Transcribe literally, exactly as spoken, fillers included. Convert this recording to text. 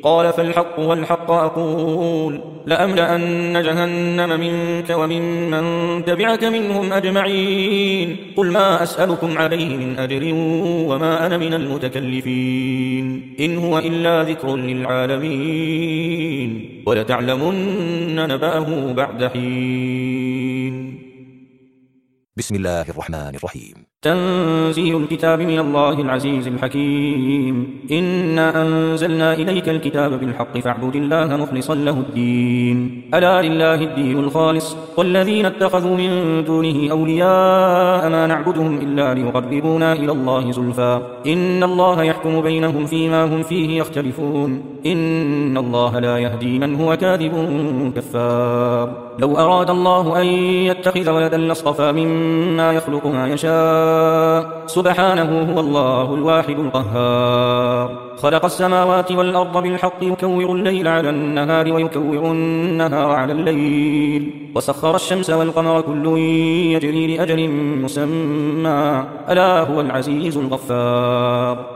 قال فالحق والحق أقول لأملأن جهنم منك وممن تبعك منهم أجمعين قل ما أسألكم عليه من أجر وما أنا من المتكلفين إن هو إلا ذكر للعالمين ولتعلمن نبأه بعد حين. بسم الله الرحمن الرحيم. تنزيل الكتاب من الله العزيز الحكيم. إنا أنزلنا إليك الكتاب بالحق فاعبد الله مخلصا له الدين ألا لله الدين الخالص والذين اتخذوا من دونه أولياء ما نعبدهم إلا ليقربونا إلى الله زلفى إن الله يحكم بينهم فيما هم فيه يختلفون إن الله لا يهدي من هو كاذب كفار. لو أراد الله أن يتخذ ولدا لاصطفى مما يخلق ما يشاء سبحانه هو الله الواحد القهار. خلق السماوات والأرض بالحق يكور الليل على النهار ويكور النهار على الليل وسخر الشمس والقمر كل يجري لأجل مسمى ألا هو العزيز الغفار.